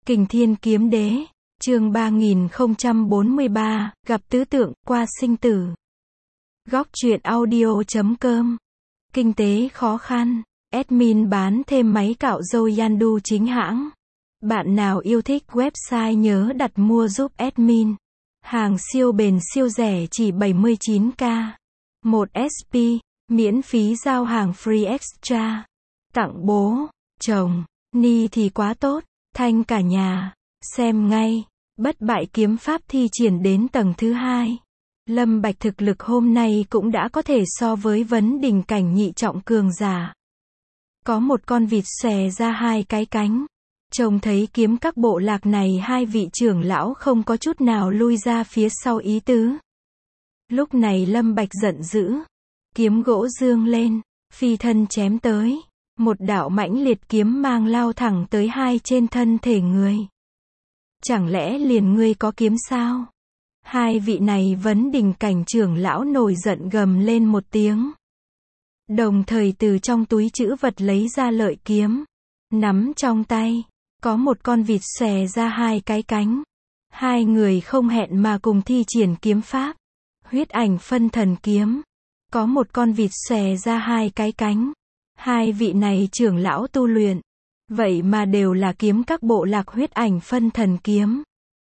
Kình Thiên Kiếm Đế, chương 3043, gặp tứ tượng, qua sinh tử. Góc truyện audio.com. Kinh tế khó khăn, admin bán thêm máy cạo râu Yandu chính hãng. Bạn nào yêu thích website nhớ đặt mua giúp admin. Hàng siêu bền siêu rẻ chỉ 79k. 1 SP, miễn phí giao hàng free extra. Tặng bố, chồng, ni thì quá tốt, thanh cả nhà. Xem ngay, bất bại kiếm pháp thi triển đến tầng thứ 2. Lâm Bạch thực lực hôm nay cũng đã có thể so với vấn đỉnh cảnh nhị trọng cường giả. Có một con vịt xòe ra hai cái cánh. Trông thấy kiếm các bộ lạc này hai vị trưởng lão không có chút nào lui ra phía sau ý tứ. Lúc này Lâm Bạch giận dữ. Kiếm gỗ dương lên, phi thân chém tới. Một đạo mãnh liệt kiếm mang lao thẳng tới hai trên thân thể người. Chẳng lẽ liền ngươi có kiếm sao? Hai vị này vấn đỉnh cảnh trưởng lão nổi giận gầm lên một tiếng. Đồng thời từ trong túi trữ vật lấy ra lợi kiếm. Nắm trong tay. Có một con vịt xòe ra hai cái cánh. Hai người không hẹn mà cùng thi triển kiếm pháp. Huyết ảnh phân thần kiếm. Có một con vịt xòe ra hai cái cánh. Hai vị này trưởng lão tu luyện. Vậy mà đều là kiếm các bộ lạc huyết ảnh phân thần kiếm.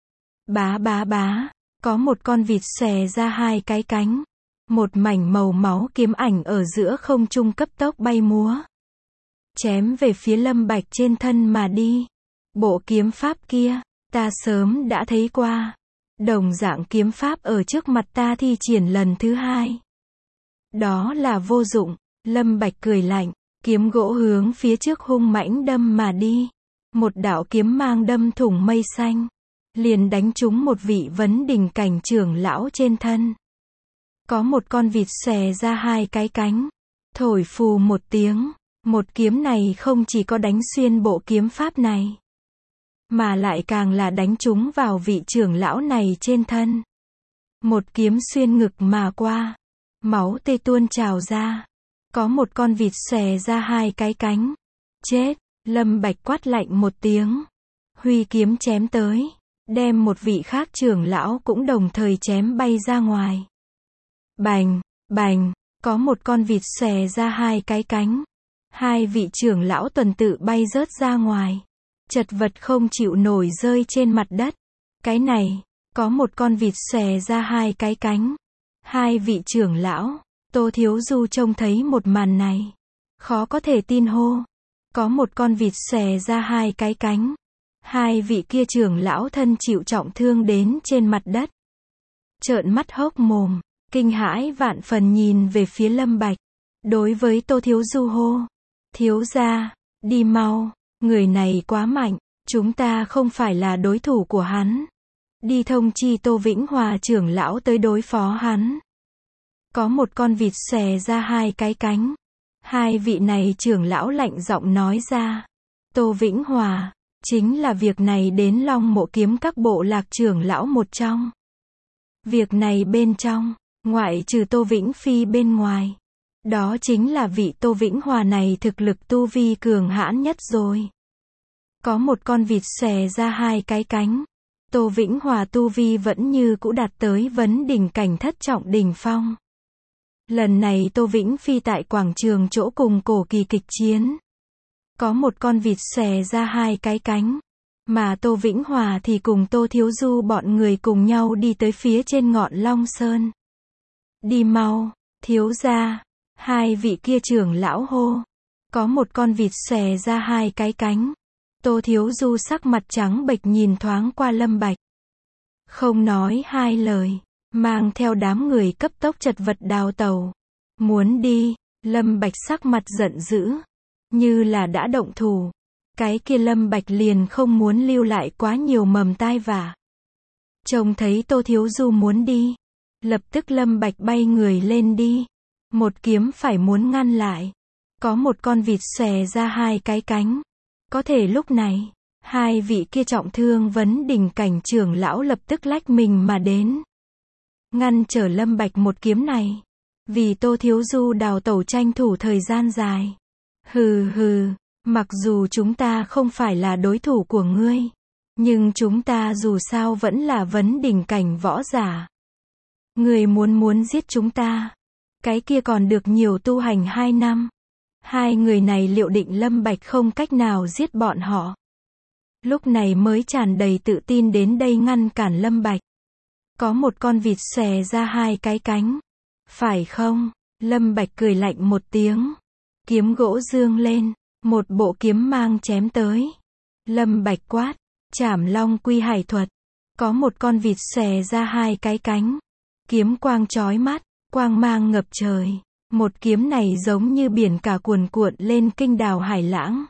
Bá bá bá. Có một con vịt xòe ra hai cái cánh. Một mảnh màu máu kiếm ảnh ở giữa không trung cấp tốc bay múa. Chém về phía Lâm Bạch trên thân mà đi. Bộ kiếm pháp kia, ta sớm đã thấy qua. Đồng dạng kiếm pháp ở trước mặt ta thi triển lần thứ 2. Đó là vô dụng. Lâm Bạch cười lạnh, kiếm gỗ hướng phía trước hung mãnh đâm mà đi. Một đạo kiếm mang đâm thủng mây xanh. Liền đánh trúng một vị vấn đỉnh cảnh trưởng lão trên thân. Có một con vịt xòe ra hai cái cánh. Thổi phù một tiếng. Một kiếm này không chỉ có đánh xuyên bộ kiếm pháp này. Mà lại càng là đánh trúng vào vị trưởng lão này trên thân. Một kiếm xuyên ngực mà qua. Máu tê tuôn trào ra. Có một con vịt xòe ra hai cái cánh. Chết, Lâm Bạch quát lạnh một tiếng. Huy kiếm chém tới. Đem một vị khác trưởng lão cũng đồng thời chém bay ra ngoài. Bành, bành, có một con vịt xòe ra hai cái cánh. Hai vị trưởng lão tuần tự bay rớt ra ngoài. Chật vật không chịu nổi rơi trên mặt đất. Cái này, có một con vịt xòe ra hai cái cánh. Hai vị trưởng lão, Tô Thiếu Du trông thấy một màn này. Khó có thể tin hô. Có một con vịt xòe ra hai cái cánh. Hai vị kia trưởng lão thân chịu trọng thương đến trên mặt đất. Trợn mắt hốc mồm, kinh hãi vạn phần nhìn về phía Lâm Bạch. Đối với Tô Thiếu Du hô. Thiếu gia, đi mau, người này quá mạnh, chúng ta không phải là đối thủ của hắn. Đi thông chi Tô Vĩnh Hòa trưởng lão tới đối phó hắn. Có một con vịt xòe ra hai cái cánh. Hai vị này trưởng lão lạnh giọng nói ra. Tô Vĩnh Hòa, chính là việc này đến Long Mộ kiếm các bộ lạc trưởng lão một trong. Việc này bên trong, ngoại trừ Tô Vĩnh Phi bên ngoài. Đó chính là vị Tô Vĩnh Hòa này thực lực tu vi cường hãn nhất rồi. Có một con vịt xòe ra hai cái cánh. Tô Vĩnh Hòa tu vi vẫn như cũ đạt tới vấn đỉnh cảnh thất trọng đỉnh phong. Lần này Tô Vĩnh Phi tại quảng trường chỗ cùng Cổ Kỳ kịch chiến. Có một con vịt xòe ra hai cái cánh. Mà Tô Vĩnh Hòa thì cùng Tô Thiếu Du bọn người cùng nhau đi tới phía trên ngọn Long Sơn. Đi mau, thiếu gia. Hai vị kia trưởng lão hô. Có một con vịt xòe ra hai cái cánh. Tô Thiếu Du sắc mặt trắng bệch nhìn thoáng qua Lâm Bạch. Không nói hai lời. Mang theo đám người cấp tốc chật vật đào tàu. Muốn đi. Lâm Bạch sắc mặt giận dữ. Như là đã động thủ. Cái kia Lâm Bạch liền không muốn lưu lại quá nhiều mầm tai vạ. Trông thấy Tô Thiếu Du muốn đi. Lập tức Lâm Bạch bay người lên đi. Một kiếm phải muốn ngăn lại. Có một con vịt xòe ra hai cái cánh. Có thể lúc này, hai vị kia trọng thương vấn đỉnh cảnh trưởng lão lập tức lách mình mà đến. Ngăn trở Lâm Bạch một kiếm này. Vì Tô Thiếu Du đào tẩu tranh thủ thời gian dài. Hừ hừ, mặc dù chúng ta không phải là đối thủ của ngươi. Nhưng chúng ta dù sao vẫn là vấn đỉnh cảnh võ giả. Người muốn giết chúng ta. Cái kia còn được nhiều tu hành 2 năm. Hai người này liệu định Lâm Bạch không cách nào giết bọn họ. Lúc này mới tràn đầy tự tin đến đây ngăn cản Lâm Bạch. Có một con vịt xòe ra 2 cái cánh. Phải không? Lâm Bạch cười lạnh một tiếng. Kiếm gỗ dương lên. Một bộ kiếm mang chém tới. Lâm Bạch quát. Trảm Long Quy Hải thuật. Có một con vịt xòe ra 2 cái cánh. Kiếm quang chói mắt. Quang mang ngập trời. Một kiếm này giống như biển cả cuồn cuộn lên kinh đào hải lãng.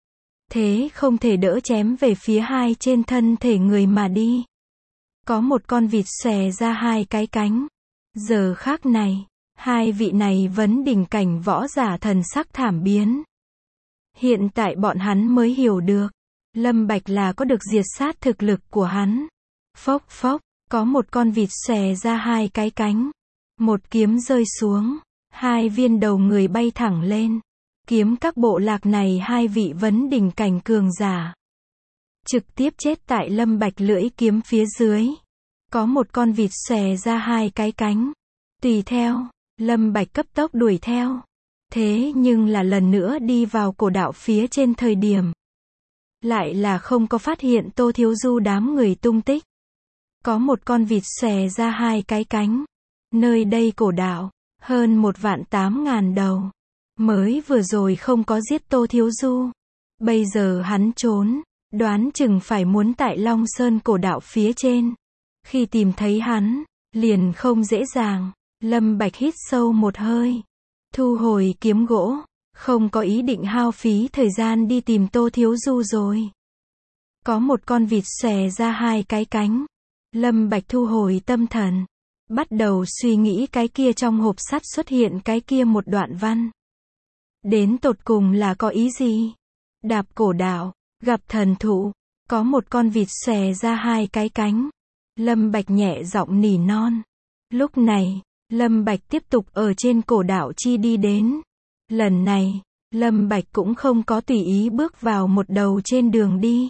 Thế không thể đỡ chém về phía hai trên thân thể người mà đi. Có một con vịt xòe ra 2 cái cánh. Giờ khắc này, hai vị này vấn đỉnh cảnh võ giả thần sắc thảm biến. Hiện tại bọn hắn mới hiểu được, Lâm Bạch là có được diệt sát thực lực của hắn. Phốc phốc, có một con vịt xòe ra 2 cái cánh. Một kiếm rơi xuống, 2 viên đầu người bay thẳng lên. Kiếm các bộ lạc này 2 vị vấn đỉnh cảnh cường giả. Trực tiếp chết tại Lâm Bạch lưỡi kiếm phía dưới. Có một con vịt xòe ra 2 cái cánh. Tùy theo, Lâm Bạch cấp tốc đuổi theo. Thế nhưng là lần nữa đi vào cổ đạo phía trên thời điểm. Lại là không có phát hiện Tô Thiếu Du đám người tung tích. Có một con vịt xòe ra 2 cái cánh. Nơi đây cổ đạo, hơn 1.800.000 đầu. Mới vừa rồi không có giết Tô Thiếu Du. Bây giờ hắn trốn, đoán chừng phải muốn tại Long Sơn cổ đạo phía trên. Khi tìm thấy hắn, liền không dễ dàng. Lâm Bạch hít sâu một hơi. Thu hồi kiếm gỗ. Không có ý định hao phí thời gian đi tìm Tô Thiếu Du rồi. Có một con vịt xòe ra 2 cái cánh. Lâm Bạch thu hồi tâm thần. Bắt đầu suy nghĩ cái kia trong hộp sắt xuất hiện cái kia một đoạn văn. Đến tột cùng là có ý gì? Đạp cổ đạo, gặp thần thụ. Có một con vịt xòe ra 2 cái cánh. Lâm Bạch nhẹ giọng nỉ non. Lúc này, Lâm Bạch tiếp tục ở trên cổ đạo chi đi đến. Lần này, Lâm Bạch cũng không có tùy ý bước vào một đầu trên đường đi.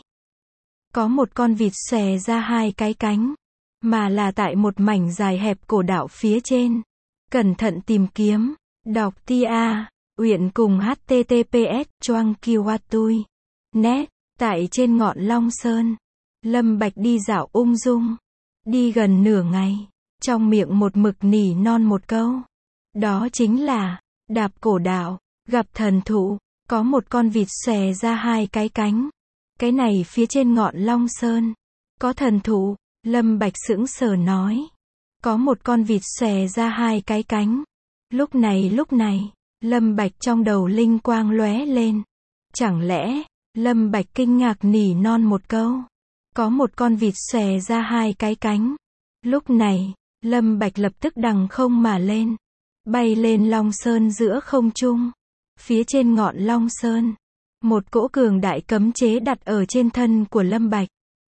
Có một con vịt xòe ra 2 cái cánh. Mà là tại một mảnh dài hẹp cổ đạo phía trên. Cẩn thận tìm kiếm. Đọc tia. Uyển cùng https choang kiwatui. Net. Tại trên ngọn Long Sơn. Lâm Bạch đi dạo ung dung. Đi gần nửa ngày. Trong miệng một mực nỉ non một câu. Đó chính là, đạp cổ đạo, gặp thần thụ. Có một con vịt xòe ra 2 cái cánh. Cái này phía trên ngọn Long Sơn. Có thần thụ. Lâm Bạch sững sờ nói. Có một con vịt xòe ra 2 cái cánh. Lúc này, Lâm Bạch trong đầu linh quang lóe lên. Chẳng lẽ, Lâm Bạch kinh ngạc nỉ non một câu. Có một con vịt xòe ra 2 cái cánh. Lúc này, Lâm Bạch lập tức đằng không mà lên. Bay lên Long Sơn giữa không trung. Phía trên ngọn Long Sơn. Một cỗ cường đại cấm chế đặt ở trên thân của Lâm Bạch.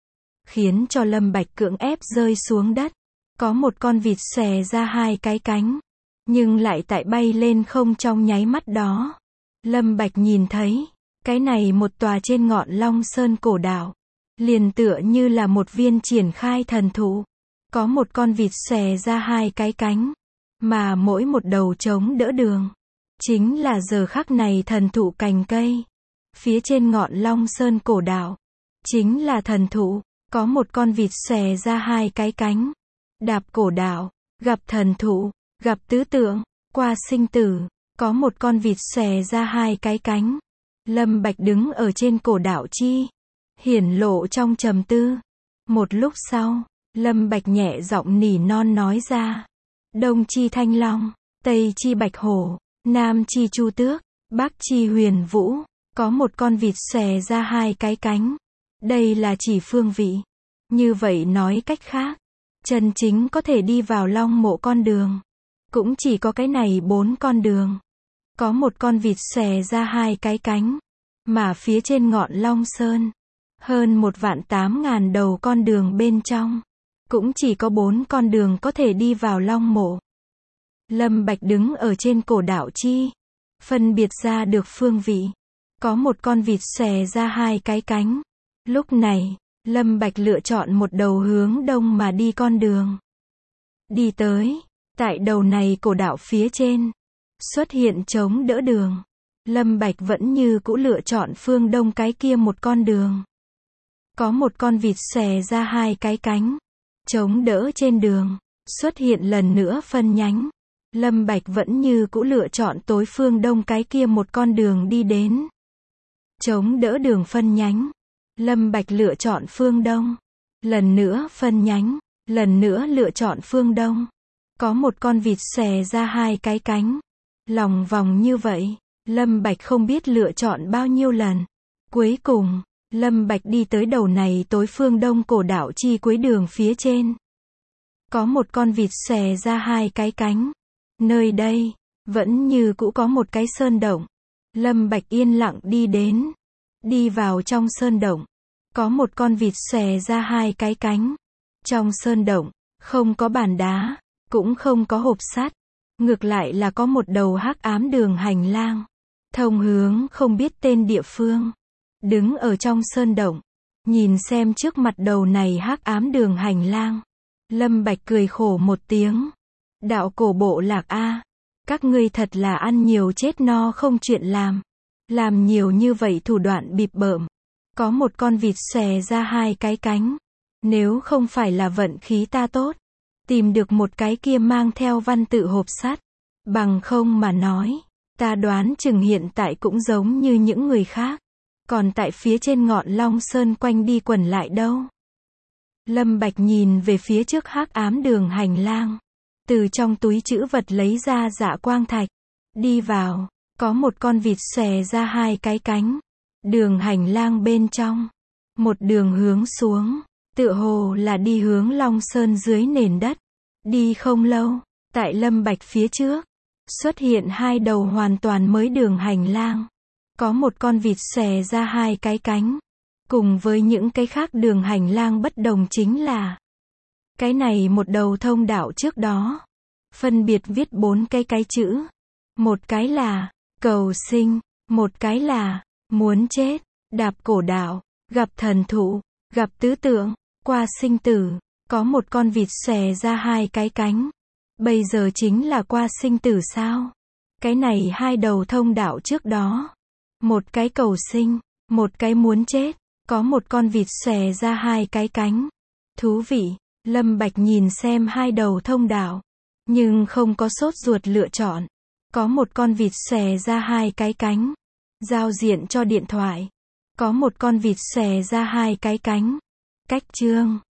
Khiến cho Lâm Bạch cưỡng ép rơi xuống đất. Có một con vịt xòe ra 2 cái cánh. Nhưng lại tại bay lên không trong nháy mắt đó. Lâm Bạch nhìn thấy. Cái này một tòa trên ngọn Long Sơn cổ đạo. Liền tựa như là một viên triển khai thần thụ. Có một con vịt xòe ra 2 cái cánh. Mà mỗi một đầu chống đỡ đường. Chính là giờ khắc này thần thụ cành cây. Phía trên ngọn Long Sơn cổ đạo. Chính là thần thụ. Có một con vịt xòe ra 2 cái cánh. Đạp cổ đạo. Gặp thần thụ. Gặp tứ tượng. Qua sinh tử. Có một con vịt xòe ra 2 cái cánh. Lâm Bạch đứng ở trên cổ đạo chi. Hiển lộ trong trầm tư. Một lúc sau, Lâm Bạch nhẹ giọng nỉ non nói ra. Đông chi thanh long. Tây chi bạch hổ. Nam chi chu tước. Bắc chi huyền vũ. Có một con vịt xòe ra 2 cái cánh. Đây là chỉ phương vị. Như vậy nói cách khác, chân chính có thể đi vào Long Mộ con đường. Cũng chỉ có cái này 4 con đường. Có một con vịt xòe ra 2 cái cánh. Mà phía trên ngọn Long Sơn, hơn 1.800.000 đầu con đường bên trong. Cũng chỉ có 4 con đường có thể đi vào Long Mộ. Lâm Bạch đứng ở trên cổ đạo chi. Phân biệt ra được phương vị. Có một con vịt xòe ra 2 cái cánh. Lúc này, Lâm Bạch lựa chọn một đầu hướng đông mà đi con đường. Đi tới, tại đầu này cổ đạo phía trên, xuất hiện chống đỡ đường. Lâm Bạch vẫn như cũ lựa chọn phương đông cái kia một con đường. Có một con vịt xòe ra hai cái cánh, chống đỡ trên đường, xuất hiện lần nữa phân nhánh. Lâm Bạch vẫn như cũ lựa chọn tối phương đông cái kia một con đường đi đến. Chống đỡ đường phân nhánh. Lâm Bạch lựa chọn phương đông. Lần nữa phân nhánh. Lần nữa lựa chọn phương đông. Có một con vịt xòe ra hai cái cánh. Lòng vòng như vậy, Lâm Bạch không biết lựa chọn bao nhiêu lần. Cuối cùng, Lâm Bạch đi tới đầu này tối phương đông cổ đạo chi cuối đường phía trên. Có một con vịt xòe ra hai cái cánh. Nơi đây, vẫn như cũ có một cái sơn động. Lâm Bạch yên lặng đi đến. Đi vào trong sơn động. Có một con vịt xòe ra hai cái cánh. Trong sơn động, không có bàn đá, cũng không có hộp sắt. Ngược lại là có một đầu hắc ám đường hành lang. Thông hướng không biết tên địa phương. Đứng ở trong sơn động. Nhìn xem trước mặt đầu này hắc ám đường hành lang. Lâm Bạch cười khổ một tiếng. Đạo cổ bộ lạc a, các ngươi thật là ăn nhiều chết no không chuyện làm. Làm nhiều như vậy thủ đoạn bịp bợm. Có một con vịt xòe ra hai cái cánh. Nếu không phải là vận khí ta tốt, tìm được một cái kia mang theo văn tự hộp sắt, bằng không mà nói, ta đoán chừng hiện tại cũng giống như những người khác, còn tại phía trên ngọn Long Sơn quanh đi quẩn lại đâu. Lâm Bạch nhìn về phía trước hắc ám đường hành lang, từ trong túi trữ vật lấy ra dạ quang thạch, đi vào, có một con vịt xòe ra hai cái cánh, đường hành lang bên trong, một đường hướng xuống, tựa hồ là đi hướng Long Sơn dưới nền đất. Đi không lâu, tại Lâm Bạch phía trước, xuất hiện hai đầu hoàn toàn mới đường hành lang. Có một con vịt xòe ra hai cái cánh. Cùng với những cái khác đường hành lang bất đồng chính là, cái này một đầu thông đạo trước đó, phân biệt viết 4 cái chữ. Một cái là, cầu sinh, một cái là, muốn chết, đạp cổ đạo, gặp thần thụ, gặp tứ tượng, qua sinh tử. Có một con vịt xòe ra hai cái cánh. Bây giờ chính là qua sinh tử sao? Cái này hai đầu thông đạo trước đó. Một cái cầu sinh, một cái muốn chết. Có một con vịt xòe ra hai cái cánh. Thú vị, Lâm Bạch nhìn xem hai đầu thông đạo. Nhưng không có sốt ruột lựa chọn. Có một con vịt xòe ra hai cái cánh. Giao diện cho điện thoại. Có một con vịt xòe ra hai cái cánh. Cách chương.